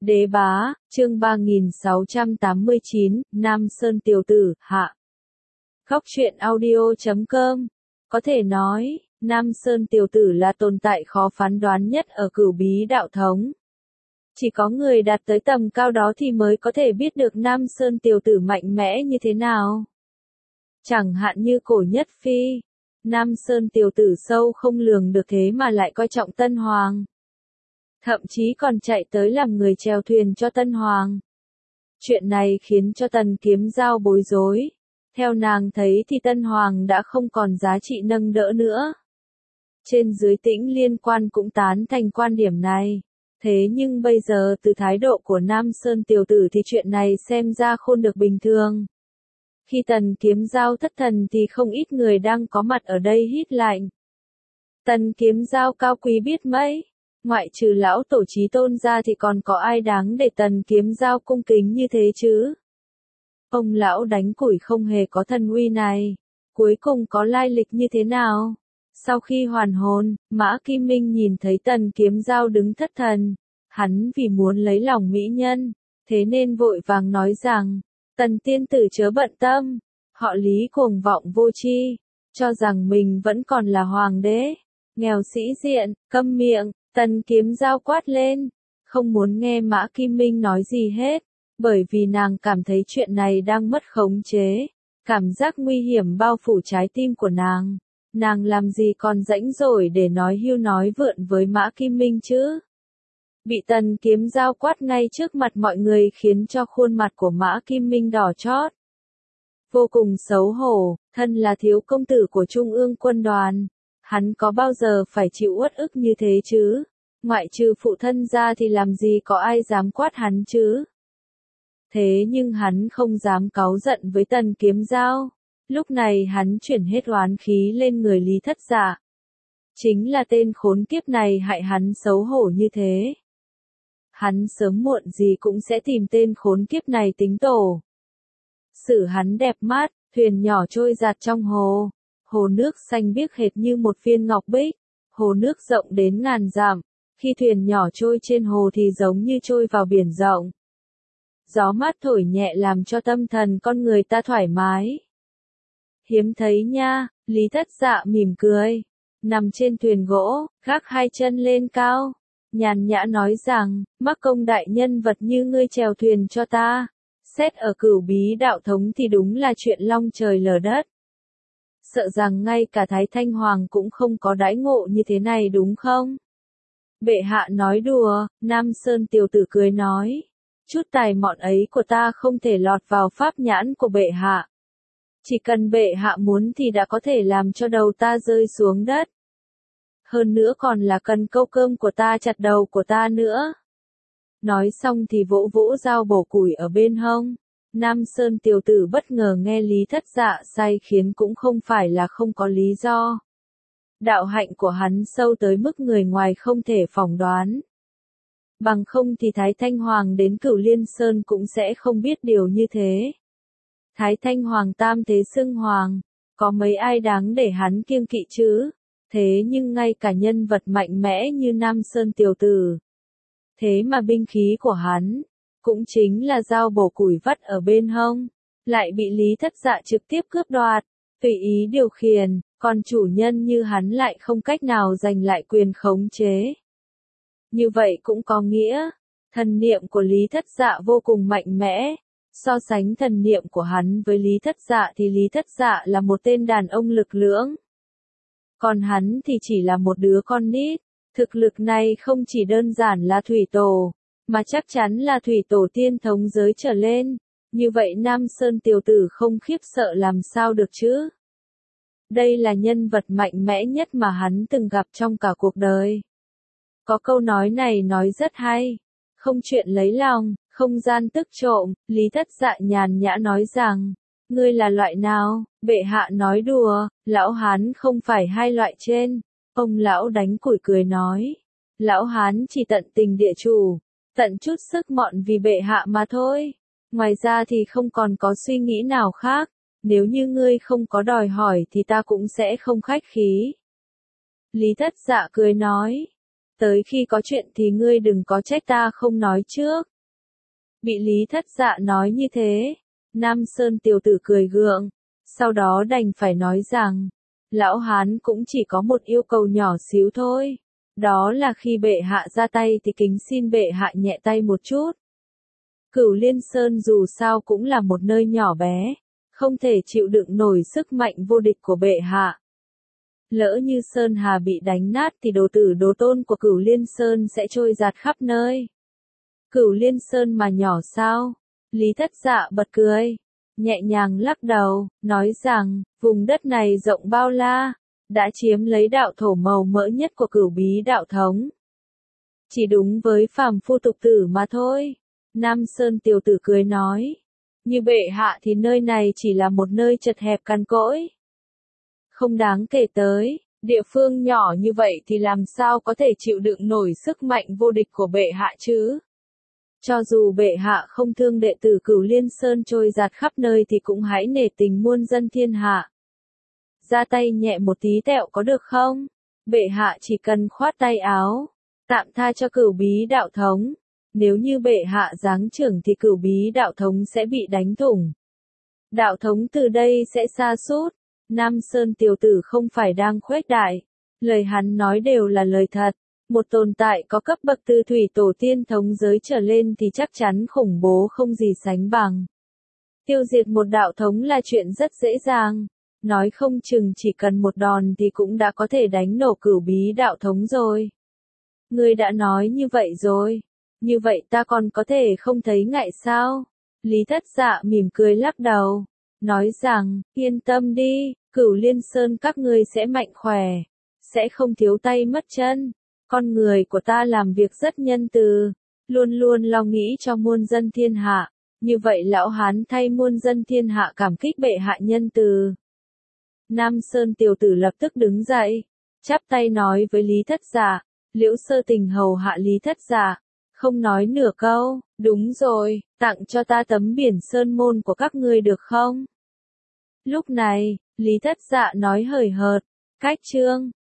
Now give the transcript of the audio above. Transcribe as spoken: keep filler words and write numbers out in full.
Đế bá, chương ba nghìn sáu trăm tám mươi chín, Nam Sơn tiểu tử, hạ. Khóc chuyện audio chấm com. Có thể nói, Nam Sơn tiểu tử là tồn tại khó phán đoán nhất ở cửu bí đạo thống. Chỉ có người đạt tới tầm cao đó thì mới có thể biết được Nam Sơn tiểu tử mạnh mẽ như thế nào. Chẳng hạn như cổ nhất phi, Nam Sơn tiểu tử sâu không lường được thế mà lại coi trọng Tân Hoàng. Thậm chí còn chạy tới làm người chèo thuyền cho Tân Hoàng. Chuyện này khiến cho Tần Kiếm Giao bối rối. Theo nàng thấy thì Tân Hoàng đã không còn giá trị nâng đỡ nữa. Trên dưới Tĩnh Liên quan cũng tán thành quan điểm này. Thế nhưng bây giờ từ thái độ của Nam Sơn tiểu tử thì chuyện này xem ra khôn được bình thường. Khi Tần Kiếm Giao thất thần thì không ít người đang có mặt ở đây hít lạnh. Tần Kiếm Giao cao quý biết mấy. Ngoại trừ lão tổ Chí Tôn ra thì còn có ai đáng để Tần Kiếm Giao cung kính như thế chứ? Ông lão đánh củi không hề có thần uy này. Cuối cùng có lai lịch như thế nào? Sau khi hoàn hồn, Mã Kim Minh nhìn thấy Tần Kiếm Giao đứng thất thần. Hắn vì muốn lấy lòng mỹ nhân, thế nên vội vàng nói rằng, Tần tiên tử chớ bận tâm, họ Lý cuồng vọng vô tri, cho rằng mình vẫn còn là hoàng đế, nghèo sĩ diện, câm miệng. Tần Kiếm Giao quát lên, không muốn nghe Mã Kim Minh nói gì hết, bởi vì nàng cảm thấy chuyện này đang mất khống chế, cảm giác nguy hiểm bao phủ trái tim của nàng, nàng làm gì còn rãnh rỗi để nói hưu nói vượn với Mã Kim Minh chứ. Bị Tần Kiếm Giao quát ngay trước mặt mọi người khiến cho khuôn mặt của Mã Kim Minh đỏ chót. Vô cùng xấu hổ, thân là thiếu công tử của Trung ương quân đoàn. Hắn có bao giờ phải chịu uất ức như thế chứ? Ngoại trừ phụ thân ra thì làm gì có ai dám quát hắn chứ? Thế nhưng hắn không dám cáu giận với Tần Kiếm Giao. Lúc này hắn chuyển hết oán khí lên người Lý Thất Dạ. Chính là tên khốn kiếp này hại hắn xấu hổ như thế. Hắn sớm muộn gì cũng sẽ tìm tên khốn kiếp này tính tổ. Xử hắn đẹp mắt, thuyền nhỏ trôi dạt trong hồ. Hồ nước xanh biếc hệt như một viên ngọc bích, hồ nước rộng đến ngàn dặm, khi thuyền nhỏ trôi trên hồ thì giống như trôi vào biển rộng. Gió mát thổi nhẹ làm cho tâm thần con người ta thoải mái. Hiếm thấy nha, Lý Thất Dạ mỉm cười, nằm trên thuyền gỗ, gác hai chân lên cao, nhàn nhã nói rằng, mắc công đại nhân vật như ngươi chèo thuyền cho ta, xét ở cửu bí đạo thống thì đúng là chuyện long trời lở đất. Sợ rằng ngay cả Thái Thanh Hoàng cũng không có đãi ngộ như thế này đúng không? Bệ hạ nói đùa, Nam Sơn tiểu tử cười nói. Chút tài mọn ấy của ta không thể lọt vào pháp nhãn của bệ hạ. Chỉ cần bệ hạ muốn thì đã có thể làm cho đầu ta rơi xuống đất. Hơn nữa còn là cần câu cơm của ta chặt đầu của ta nữa. Nói xong thì vỗ vỗ dao bổ củi ở bên hông. Nam Sơn tiểu tử bất ngờ nghe Lý Thất Dạ say khiến cũng không phải là không có lý do. Đạo hạnh của hắn sâu tới mức người ngoài không thể phỏng đoán. Bằng không thì Thái Thanh Hoàng đến Cửu Liên Sơn cũng sẽ không biết điều như thế. Thái Thanh Hoàng tam thế xưng hoàng, có mấy ai đáng để hắn kiêng kỵ chứ? Thế nhưng ngay cả nhân vật mạnh mẽ như Nam Sơn tiểu tử. Thế mà binh khí của hắn cũng chính là dao bổ củi vắt ở bên hông, lại bị Lý Thất Dạ trực tiếp cướp đoạt, tùy ý điều khiển, còn chủ nhân như hắn lại không cách nào giành lại quyền khống chế. Như vậy cũng có nghĩa, thần niệm của Lý Thất Dạ vô cùng mạnh mẽ, so sánh thần niệm của hắn với Lý Thất Dạ thì Lý Thất Dạ là một tên đàn ông lực lưỡng. Còn hắn thì chỉ là một đứa con nít, thực lực này không chỉ đơn giản là thủy tổ, mà chắc chắn là thủy tổ tiên thống giới trở lên, như vậy Nam Sơn tiểu tử không khiếp sợ làm sao được chứ? Đây là nhân vật mạnh mẽ nhất mà hắn từng gặp trong cả cuộc đời. Có câu nói này nói rất hay, không chuyện lấy lòng, không gian tức trộm, Lý Thất Dạ nhàn nhã nói rằng, ngươi là loại nào? Bệ hạ nói đùa, lão hán không phải hai loại trên. Ông lão đánh củi cười nói, lão hán chỉ tận tình địa chủ. Tận chút sức mọn vì bệ hạ mà thôi. Ngoài ra thì không còn có suy nghĩ nào khác. Nếu như ngươi không có đòi hỏi thì ta cũng sẽ không khách khí. Lý Thất Dạ cười nói. Tới khi có chuyện thì ngươi đừng có trách ta không nói trước. Bị Lý Thất Dạ nói như thế, Nam Sơn tiểu tử cười gượng, sau đó đành phải nói rằng, lão hán cũng chỉ có một yêu cầu nhỏ xíu thôi, đó là khi bệ hạ ra tay thì kính xin bệ hạ nhẹ tay một chút. Cửu Liên Sơn dù sao cũng là một nơi nhỏ bé, không thể chịu đựng nổi sức mạnh vô địch của bệ hạ. Lỡ như Sơn Hà bị đánh nát thì đồ tử đồ tôn của Cửu Liên Sơn sẽ trôi giạt khắp nơi. Cửu Liên Sơn mà nhỏ sao? Lý Thất Dạ bật cười, nhẹ nhàng lắc đầu, nói rằng, vùng đất này rộng bao la, đã chiếm lấy đạo thổ màu mỡ nhất của Cửu Bí đạo thống. Chỉ đúng với phàm phu tục tử mà thôi. Nam Sơn tiểu tử cười nói, như bệ hạ thì nơi này chỉ là một nơi chật hẹp cằn cỗi. Không đáng kể tới, địa phương nhỏ như vậy thì làm sao có thể chịu đựng nổi sức mạnh vô địch của bệ hạ chứ? Cho dù bệ hạ không thương đệ tử Cửu Liên Sơn trôi giạt khắp nơi thì cũng hãy nể tình muôn dân thiên hạ. Ra tay nhẹ một tí tẹo có được không? Bệ hạ chỉ cần khoát tay áo, tạm tha cho Cửu Bí đạo thống. Nếu như bệ hạ giáng trưởng thì Cửu Bí đạo thống sẽ bị đánh thủng. Đạo thống từ đây sẽ sa sút. Nam Sơn tiểu tử không phải đang khuếch đại. Lời hắn nói đều là lời thật. Một tồn tại có cấp bậc tư thủy tổ tiên thống giới trở lên thì chắc chắn khủng bố không gì sánh bằng. Tiêu diệt một đạo thống là chuyện rất dễ dàng. Nói không chừng chỉ cần một đòn thì cũng đã có thể đánh nổ Cửu Bí đạo thống rồi. Ngươi đã nói như vậy rồi. Như vậy ta còn có thể không thấy ngại sao? Lý Thất Dạ mỉm cười lắc đầu, nói rằng, yên tâm đi, Cửu Liên Sơn các ngươi sẽ mạnh khỏe, sẽ không thiếu tay mất chân. Con người của ta làm việc rất nhân từ, luôn luôn lo nghĩ cho muôn dân thiên hạ. Như vậy lão hán thay muôn dân thiên hạ cảm kích bệ hạ nhân từ. Nam Sơn tiểu tử lập tức đứng dậy, chắp tay nói với Lý Thất Dạ, Liễu Sơ Tình hầu hạ Lý Thất Dạ. Không nói nửa câu, đúng rồi, tặng cho ta tấm biển sơn môn của các ngươi được không? Lúc này, Lý Thất Dạ nói hời hợt, cách chương.